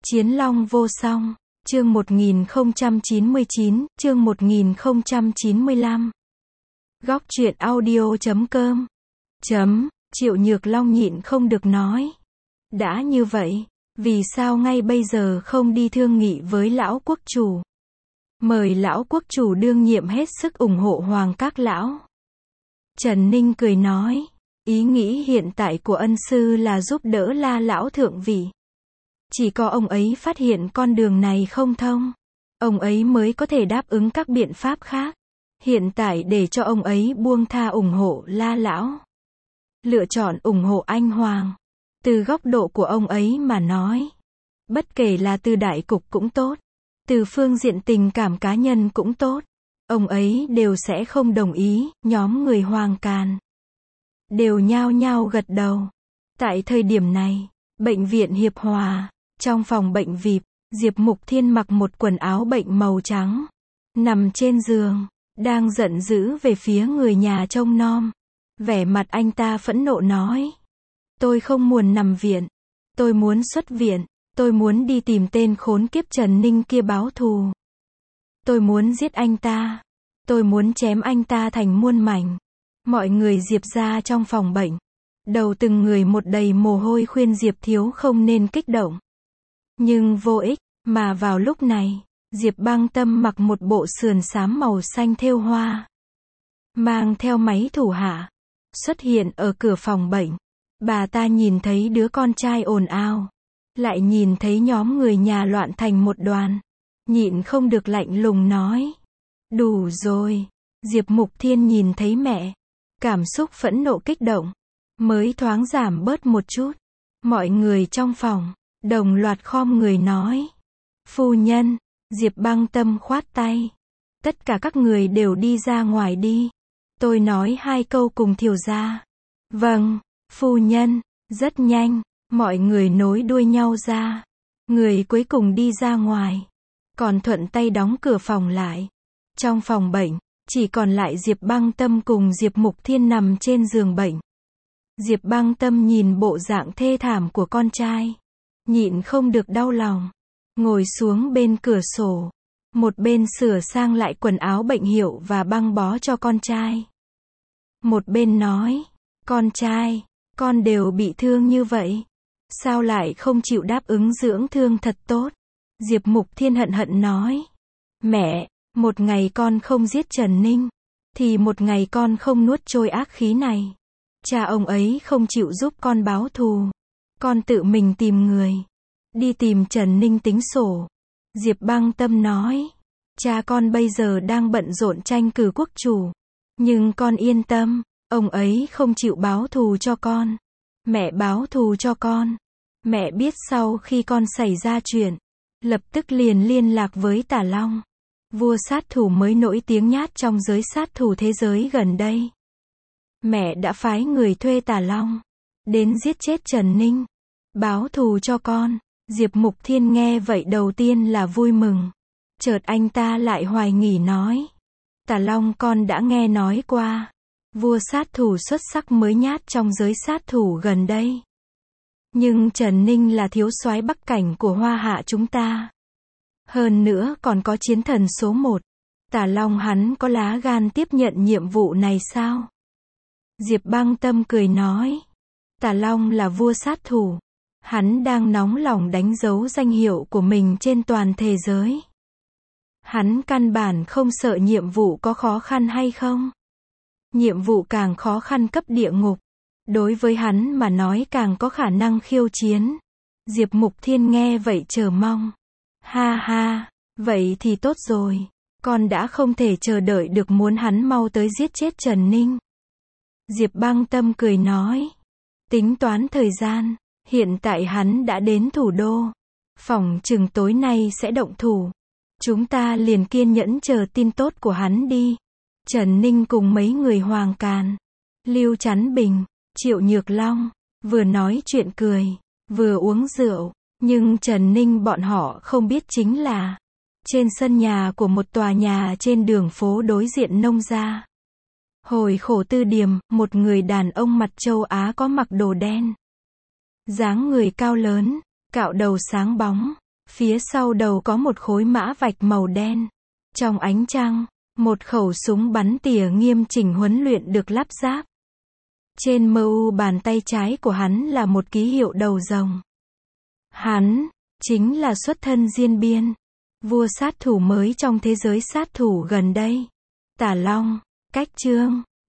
Chiến Long vô song, chương 1099, chương 1095. Góc truyện audio.com. Triệu Nhược Long nhịn không được nói. Đã như vậy, vì sao ngay bây giờ không đi thương nghị với lão quốc chủ? Mời lão quốc chủ đương nhiệm hết sức ủng hộ Hoàng các lão. Trần Ninh cười nói, ý nghĩ hiện tại của ân sư là giúp đỡ La lão thượng vị. Chỉ có ông ấy phát hiện con đường này không thông, ông ấy mới có thể đáp ứng các biện pháp khác. Hiện tại để cho ông ấy buông tha ủng hộ La lão, lựa chọn ủng hộ anh Hoàng. Từ góc độ của ông ấy mà nói, bất kể là từ đại cục cũng tốt, từ phương diện tình cảm cá nhân cũng tốt, ông ấy đều sẽ không đồng ý. Nhóm người Hoàng Càn đều nhao nhao gật đầu. Tại thời điểm này, bệnh viện Hiệp Hòa, trong phòng bệnh VIP, Diệp Mục Thiên mặc một quần áo bệnh màu trắng, nằm trên giường, đang giận dữ về phía người nhà trông nom. Vẻ mặt anh ta phẫn nộ nói, tôi không muốn nằm viện, tôi muốn xuất viện, tôi muốn đi tìm tên khốn kiếp Trần Ninh kia báo thù. Tôi muốn giết anh ta, tôi muốn chém anh ta thành muôn mảnh. Mọi người Diệp ra trong phòng bệnh, đầu từng người một đầy mồ hôi khuyên Diệp thiếu không nên kích động. Nhưng vô ích, mà vào lúc này, Diệp Băng Tâm mặc một bộ sườn xám màu xanh thêu hoa, mang theo máy thủ hạ, xuất hiện ở cửa phòng bệnh. Bà ta nhìn thấy đứa con trai ồn ào, lại nhìn thấy nhóm người nhà loạn thành một đoàn, nhịn không được lạnh lùng nói, đủ rồi. Diệp Mục Thiên nhìn thấy mẹ, cảm xúc phẫn nộ kích động mới thoáng giảm bớt một chút. Mọi người trong phòng đồng loạt khom người nói, phu nhân. Diệp Băng Tâm khoát tay, tất cả các người đều đi ra ngoài đi, tôi nói hai câu cùng Thiều gia. Vâng, phu nhân. Rất nhanh, mọi người nối đuôi nhau ra, người cuối cùng đi ra ngoài, còn thuận tay đóng cửa phòng lại. Trong phòng bệnh, chỉ còn lại Diệp Băng Tâm cùng Diệp Mục Thiên nằm trên giường bệnh. Diệp Băng Tâm nhìn bộ dạng thê thảm của con trai, nhịn không được đau lòng, ngồi xuống bên cửa sổ, một bên sửa sang lại quần áo bệnh hiệu và băng bó cho con trai, một bên nói, con trai, con đều bị thương như vậy, sao lại không chịu đáp ứng dưỡng thương thật tốt? Diệp Mục Thiên hận hận nói, mẹ, một ngày con không giết Trần Ninh, thì một ngày con không nuốt trôi ác khí này. Cha ông ấy không chịu giúp con báo thù, con tự mình tìm người, đi tìm Trần Ninh tính sổ. Diệp Băng Tâm nói, cha con bây giờ đang bận rộn tranh cử quốc chủ, nhưng con yên tâm, ông ấy không chịu báo thù cho con. Mẹ báo thù cho con. Mẹ biết sau khi con xảy ra chuyện, lập tức liền liên lạc với Tả Long, vua sát thủ mới nổi tiếng nhát trong giới sát thủ thế giới gần đây. Mẹ đã phái người thuê Tả Long đến giết chết Trần Ninh, báo thù cho con. Diệp Mục Thiên nghe vậy đầu tiên là vui mừng, chợt anh ta lại hoài nghi nói, Tả Long con đã nghe nói qua, vua sát thủ xuất sắc mới nhát trong giới sát thủ gần đây. Nhưng Trần Ninh là thiếu soái Bắc Cảnh của Hoa Hạ chúng ta, hơn nữa còn có chiến thần số 1. Tả Long hắn có lá gan tiếp nhận nhiệm vụ này sao? Diệp Băng Tâm cười nói, Tả Long là vua sát thủ, hắn đang nóng lòng đánh dấu danh hiệu của mình trên toàn thế giới. Hắn căn bản không sợ nhiệm vụ có khó khăn hay không. Nhiệm vụ càng khó khăn cấp địa ngục, đối với hắn mà nói càng có khả năng khiêu chiến. Diệp Mục Thiên nghe vậy chờ mong. Ha ha, vậy thì tốt rồi, con đã không thể chờ đợi được muốn hắn mau tới giết chết Trần Ninh. Diệp Băng Tâm cười nói, tính toán thời gian, hiện tại hắn đã đến thủ đô, phỏng chừng tối nay sẽ động thủ. Chúng ta liền kiên nhẫn chờ tin tốt của hắn đi. Trần Ninh cùng mấy người Hoàng Càn, Lưu Chắn Bình, Triệu Nhược Long, vừa nói chuyện cười, vừa uống rượu. Nhưng Trần Ninh bọn họ không biết chính là, trên sân nhà của một tòa nhà trên đường phố đối diện nông gia, Hồi Khổ Tư Điềm, một người đàn ông mặt châu Á có mặc đồ đen, dáng người cao lớn, cạo đầu sáng bóng, Phía sau đầu có một khối mã vạch màu đen. Trong ánh trăng, một khẩu súng bắn tỉa nghiêm chỉnh huấn luyện được lắp ráp. Trên mu bàn tay trái của hắn là một ký hiệu đầu rồng. Hắn chính là xuất thân Diên Biên, vua sát thủ mới trong thế giới sát thủ gần đây. Tả Long, Cách Chương.